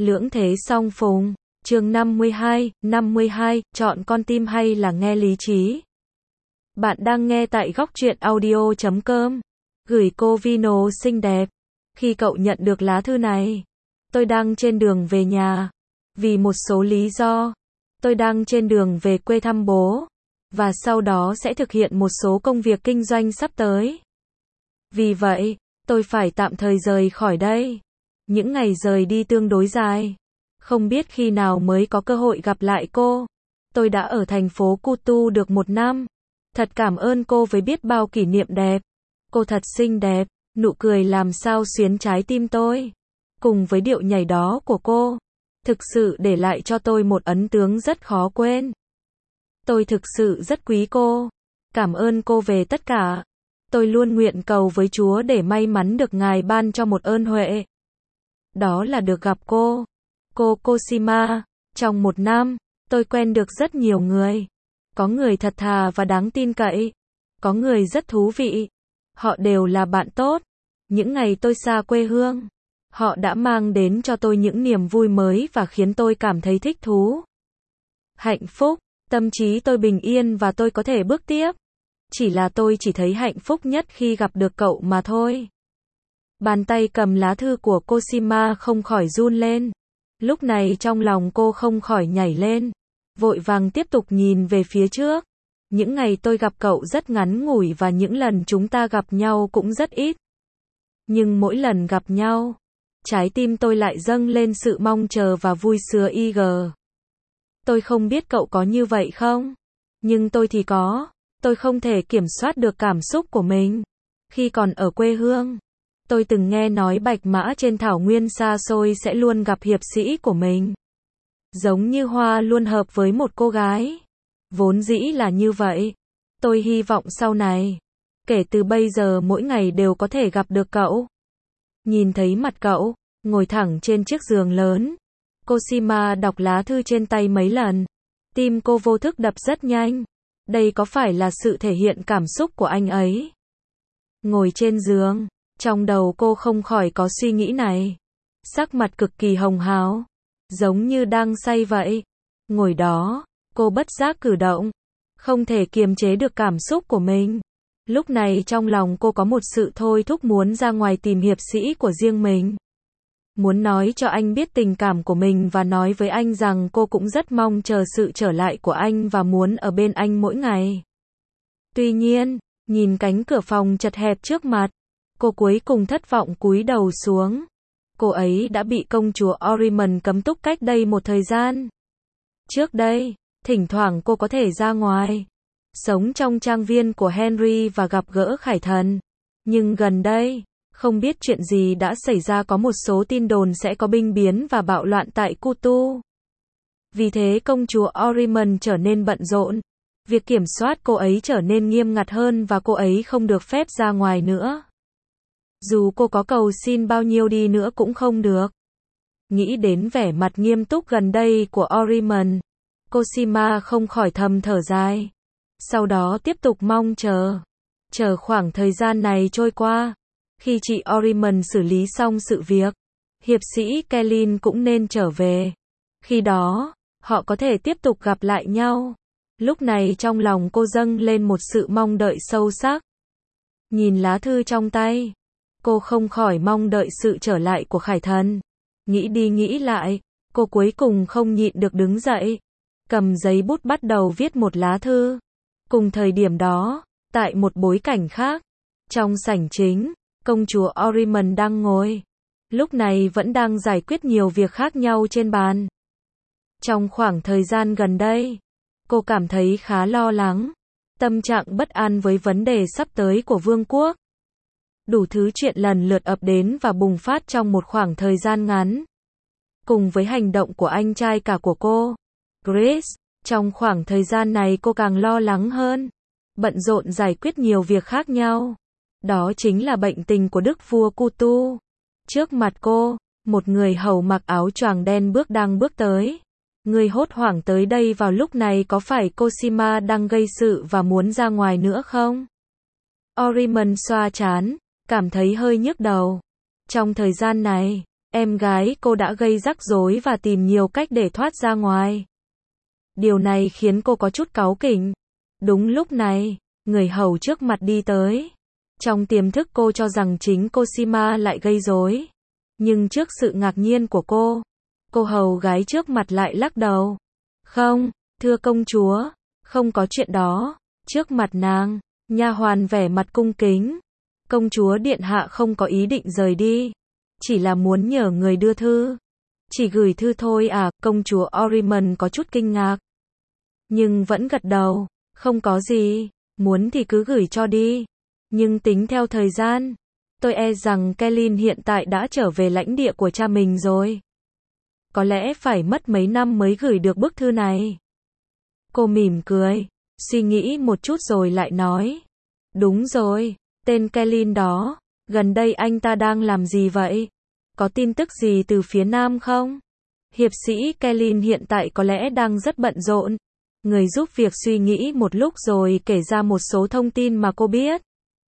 Lưỡng thế song phùng. Chương 52, chọn con tim hay là nghe lý trí? Bạn đang nghe tại góc truyện audio.com. Gửi cô Vino xinh đẹp. Khi cậu nhận được lá thư này, tôi đang trên đường về nhà. Vì một số lý do, tôi đang trên đường về quê thăm bố, và sau đó sẽ thực hiện một số công việc kinh doanh sắp tới. Vì vậy, tôi phải tạm thời rời khỏi đây. Những ngày rời đi tương đối dài. Không biết khi nào mới có cơ hội gặp lại cô. Tôi đã ở thành phố Kutu được 1 năm. Thật cảm ơn cô với biết bao kỷ niệm đẹp. Cô thật xinh đẹp, nụ cười làm sao xuyến trái tim tôi. Cùng với điệu nhảy đó của cô, thực sự để lại cho tôi một ấn tượng rất khó quên. Tôi thực sự rất quý cô. Cảm ơn cô về tất cả. Tôi luôn nguyện cầu với Chúa để may mắn được Ngài ban cho một ơn huệ. Đó là được gặp cô. Cô Cosima. Trong 1 năm, tôi quen được rất nhiều người. Có người thật thà và đáng tin cậy. Có người rất thú vị. Họ đều là bạn tốt. Những ngày tôi xa quê hương, họ đã mang đến cho tôi những niềm vui mới và khiến tôi cảm thấy thích thú. Hạnh phúc. Tâm trí tôi bình yên và tôi có thể bước tiếp. Chỉ là tôi chỉ thấy hạnh phúc nhất khi gặp được cậu mà thôi. Bàn tay cầm lá thư của Cosima không khỏi run lên. Lúc này trong lòng cô không khỏi nhảy lên. Vội vàng tiếp tục nhìn về phía trước. Những ngày tôi gặp cậu rất ngắn ngủi và những lần chúng ta gặp nhau cũng rất ít. Nhưng mỗi lần gặp nhau, trái tim tôi lại dâng lên sự mong chờ và vui sướng IG. Tôi không biết cậu có như vậy không? Nhưng tôi thì có. Tôi không thể kiểm soát được cảm xúc của mình. Khi còn ở quê hương, tôi từng nghe nói bạch mã trên thảo nguyên xa xôi sẽ luôn gặp hiệp sĩ của mình. Giống như hoa luôn hợp với một cô gái. Vốn dĩ là như vậy. Tôi hy vọng sau này, kể từ bây giờ mỗi ngày đều có thể gặp được cậu. Nhìn thấy mặt cậu, ngồi thẳng trên chiếc giường lớn. Cosima đọc lá thư trên tay mấy lần. Tim cô vô thức đập rất nhanh. Đây có phải là sự thể hiện cảm xúc của anh ấy? Ngồi trên giường, trong đầu cô không khỏi có suy nghĩ này. Sắc mặt cực kỳ hồng hào, giống như đang say vậy. Ngồi đó, cô bất giác cử động, không thể kiềm chế được cảm xúc của mình. Lúc này trong lòng cô có một sự thôi thúc muốn ra ngoài tìm hiệp sĩ của riêng mình. Muốn nói cho anh biết tình cảm của mình và nói với anh rằng cô cũng rất mong chờ sự trở lại của anh và muốn ở bên anh mỗi ngày. Tuy nhiên, nhìn cánh cửa phòng chật hẹp trước mặt, cô cuối cùng thất vọng cúi đầu xuống. Cô ấy đã bị công chúa Oriman cấm túc cách đây một thời gian. Trước đây, thỉnh thoảng cô có thể ra ngoài, sống trong trang viên của Henry và gặp gỡ Khải Thần. Nhưng gần đây, không biết chuyện gì đã xảy ra, có một số tin đồn sẽ có binh biến và bạo loạn tại Kutu. Vì thế công chúa Oriman trở nên bận rộn. Việc kiểm soát cô ấy trở nên nghiêm ngặt hơn và cô ấy không được phép ra ngoài nữa. Dù cô có cầu xin bao nhiêu đi nữa cũng không được. Nghĩ đến vẻ mặt nghiêm túc gần đây của Oriman, Cosima không khỏi thầm thở dài. Sau đó tiếp tục mong chờ. Chờ khoảng thời gian này trôi qua. Khi chị Oriman xử lý xong sự việc, hiệp sĩ Kellin cũng nên trở về. Khi đó, họ có thể tiếp tục gặp lại nhau. Lúc này trong lòng cô dâng lên một sự mong đợi sâu sắc. Nhìn lá thư trong tay, cô không khỏi mong đợi sự trở lại của Khải Thần. Nghĩ đi nghĩ lại, cô cuối cùng không nhịn được đứng dậy, cầm giấy bút bắt đầu viết một lá thư. Cùng thời điểm đó, tại một bối cảnh khác, trong sảnh chính, công chúa Oriman đang ngồi. Lúc này vẫn đang giải quyết nhiều việc khác nhau trên bàn. Trong khoảng thời gian gần đây, cô cảm thấy khá lo lắng, tâm trạng bất an với vấn đề sắp tới của vương quốc. Đủ thứ chuyện lần lượt ập đến và bùng phát trong một khoảng thời gian ngắn. Cùng với hành động của anh trai cả của cô, Grace, trong khoảng thời gian này cô càng lo lắng hơn, bận rộn giải quyết nhiều việc khác nhau. Đó chính là bệnh tình của đức vua Kutu. Trước mặt cô, một người hầu mặc áo choàng đen đang bước tới. Người hốt hoảng tới đây vào lúc này có phải Cosima đang gây sự và muốn ra ngoài nữa không? Oriman xoa trán, cảm thấy hơi nhức đầu. Trong thời gian này, em gái cô đã gây rắc rối và tìm nhiều cách để thoát ra ngoài. Điều này khiến cô có chút cáu kỉnh. Đúng lúc này, người hầu trước mặt đi tới. Trong tiềm thức cô cho rằng chính Cosima lại gây rối. Nhưng trước sự ngạc nhiên của cô hầu gái trước mặt lại lắc đầu. Không, thưa công chúa, không có chuyện đó. Trước mặt nàng, nha hoàn vẻ mặt cung kính. Công chúa điện hạ không có ý định rời đi. Chỉ là muốn nhờ người đưa thư. Chỉ gửi thư thôi à, công chúa Orimon có chút kinh ngạc. Nhưng vẫn gật đầu. Không có gì, muốn thì cứ gửi cho đi. Nhưng tính theo thời gian, tôi e rằng Kellyn hiện tại đã trở về lãnh địa của cha mình rồi. Có lẽ phải mất mấy năm mới gửi được bức thư này. Cô mỉm cười, suy nghĩ một chút rồi lại nói. Đúng rồi, tên Kellyn đó, gần đây anh ta đang làm gì vậy? Có tin tức gì từ phía Nam không? Hiệp sĩ Kellyn hiện tại có lẽ đang rất bận rộn. Người giúp việc suy nghĩ một lúc rồi kể ra một số thông tin mà cô biết.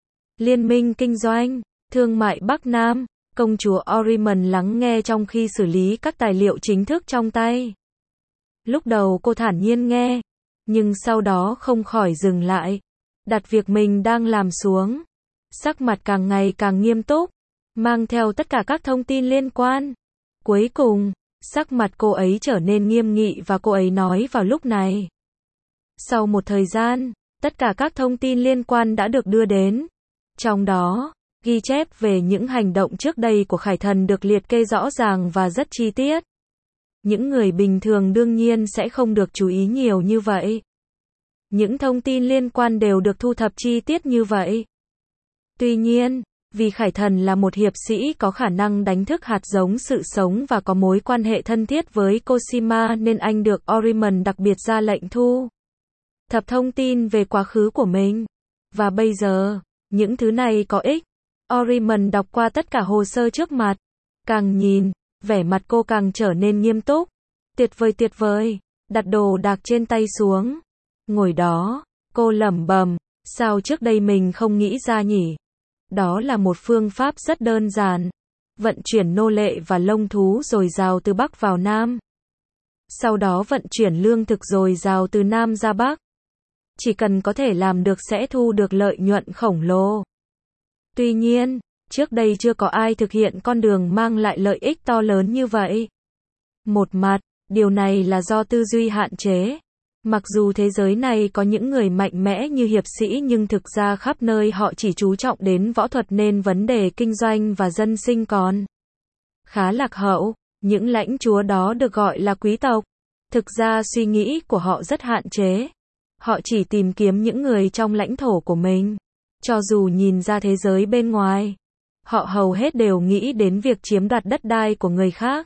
Liên minh kinh doanh, thương mại Bắc Nam, công chúa Orimon lắng nghe trong khi xử lý các tài liệu chính thức trong tay. Lúc đầu cô thản nhiên nghe, nhưng sau đó không khỏi dừng lại, đặt việc mình đang làm xuống. Sắc mặt càng ngày càng nghiêm túc, mang theo tất cả các thông tin liên quan. Cuối cùng, sắc mặt cô ấy trở nên nghiêm nghị và cô ấy nói vào lúc này. Sau một thời gian, tất cả các thông tin liên quan đã được đưa đến. Trong đó, ghi chép về những hành động trước đây của Khải Thần được liệt kê rõ ràng và rất chi tiết. Những người bình thường đương nhiên sẽ không được chú ý nhiều như vậy. Những thông tin liên quan đều được thu thập chi tiết như vậy. Tuy nhiên, vì Khải Thần là một hiệp sĩ có khả năng đánh thức hạt giống sự sống và có mối quan hệ thân thiết với Cosima nên anh được Orimon đặc biệt ra lệnh thu thập thông tin về quá khứ của mình. Và bây giờ, những thứ này có ích. Orimon đọc qua tất cả hồ sơ trước mặt. Càng nhìn, vẻ mặt cô càng trở nên nghiêm túc. Tuyệt vời, đặt đồ đạc trên tay xuống. Ngồi đó, cô lẩm bẩm, sao trước đây mình không nghĩ ra nhỉ? Đó là một phương pháp rất đơn giản. Vận chuyển nô lệ và lông thú dồi dào từ Bắc vào Nam. Sau đó vận chuyển lương thực dồi dào từ Nam ra Bắc. Chỉ cần có thể làm được sẽ thu được lợi nhuận khổng lồ. Tuy nhiên, trước đây chưa có ai thực hiện con đường mang lại lợi ích to lớn như vậy. Một mặt, điều này là do tư duy hạn chế. Mặc dù thế giới này có những người mạnh mẽ như hiệp sĩ nhưng thực ra khắp nơi họ chỉ chú trọng đến võ thuật nên vấn đề kinh doanh và dân sinh còn khá lạc hậu. Những lãnh chúa đó được gọi là quý tộc. Thực ra suy nghĩ của họ rất hạn chế. Họ chỉ tìm kiếm những người trong lãnh thổ của mình. Cho dù nhìn ra thế giới bên ngoài, họ hầu hết đều nghĩ đến việc chiếm đoạt đất đai của người khác.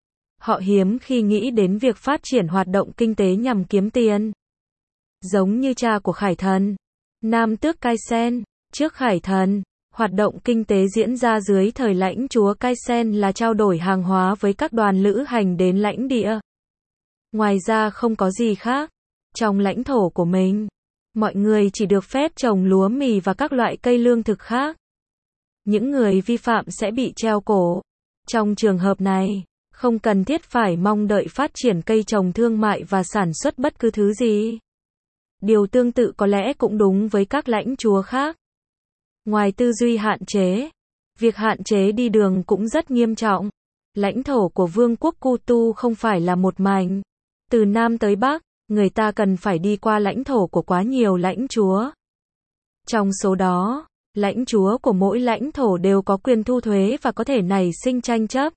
Họ hiếm khi nghĩ đến việc phát triển hoạt động kinh tế nhằm kiếm tiền. Giống như cha của Khải Thần, Nam tước Kaisen, trước Khải Thần, hoạt động kinh tế diễn ra dưới thời lãnh chúa Kaisen là trao đổi hàng hóa với các đoàn lữ hành đến lãnh địa. Ngoài ra không có gì khác. Trong lãnh thổ của mình, mọi người chỉ được phép trồng lúa mì và các loại cây lương thực khác. Những người vi phạm sẽ bị treo cổ. Trong trường hợp này, không cần thiết phải mong đợi phát triển cây trồng thương mại và sản xuất bất cứ thứ gì. Điều tương tự có lẽ cũng đúng với các lãnh chúa khác. Ngoài tư duy hạn chế, việc hạn chế đi đường cũng rất nghiêm trọng. Lãnh thổ của vương quốc Kutu không phải là một mảnh. Từ Nam tới Bắc, người ta cần phải đi qua lãnh thổ của quá nhiều lãnh chúa. Trong số đó, lãnh chúa của mỗi lãnh thổ đều có quyền thu thuế và có thể nảy sinh tranh chấp.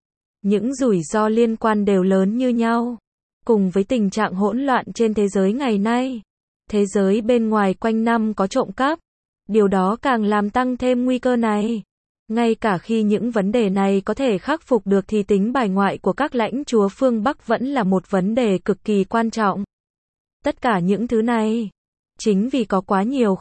Những rủi ro liên quan đều lớn như nhau. Cùng với tình trạng hỗn loạn trên thế giới ngày nay, thế giới bên ngoài quanh năm có trộm cắp. Điều đó càng làm tăng thêm nguy cơ này. Ngay cả khi những vấn đề này có thể khắc phục được thì tính bài ngoại của các lãnh chúa phương Bắc vẫn là một vấn đề cực kỳ quan trọng. Tất cả những thứ này, chính vì có quá nhiều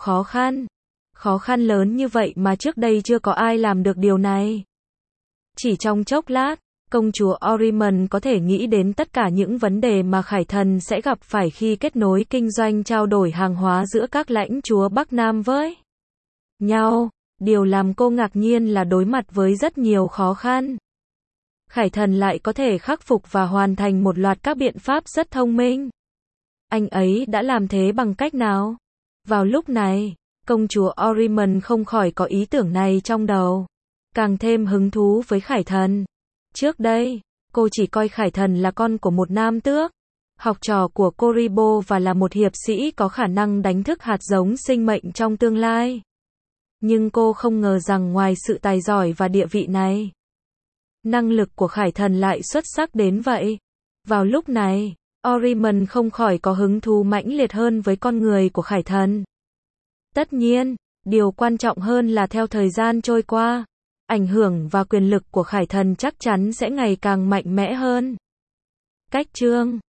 khó khăn lớn như vậy mà trước đây chưa có ai làm được điều này. Chỉ trong chốc lát, công chúa Orimon có thể nghĩ đến tất cả những vấn đề mà Khải Thần sẽ gặp phải khi kết nối kinh doanh trao đổi hàng hóa giữa các lãnh chúa Bắc Nam với nhau. Điều làm cô ngạc nhiên là đối mặt với rất nhiều khó khăn. Khải Thần lại có thể khắc phục và hoàn thành một loạt các biện pháp rất thông minh. Anh ấy đã làm thế bằng cách nào? Vào lúc này, công chúa Orimon không khỏi có ý tưởng này trong đầu. Càng thêm hứng thú với Khải Thần. Trước đây, cô chỉ coi Khải Thần là con của một nam tước, học trò của Koribo và là một hiệp sĩ có khả năng đánh thức hạt giống sinh mệnh trong tương lai. Nhưng cô không ngờ rằng ngoài sự tài giỏi và địa vị này, năng lực của Khải Thần lại xuất sắc đến vậy. Vào lúc này, Orimon không khỏi có hứng thú mãnh liệt hơn với con người của Khải Thần. Tất nhiên, điều quan trọng hơn là theo thời gian trôi qua, ảnh hưởng và quyền lực của Khải Thần chắc chắn sẽ ngày càng mạnh mẽ hơn. Cách chương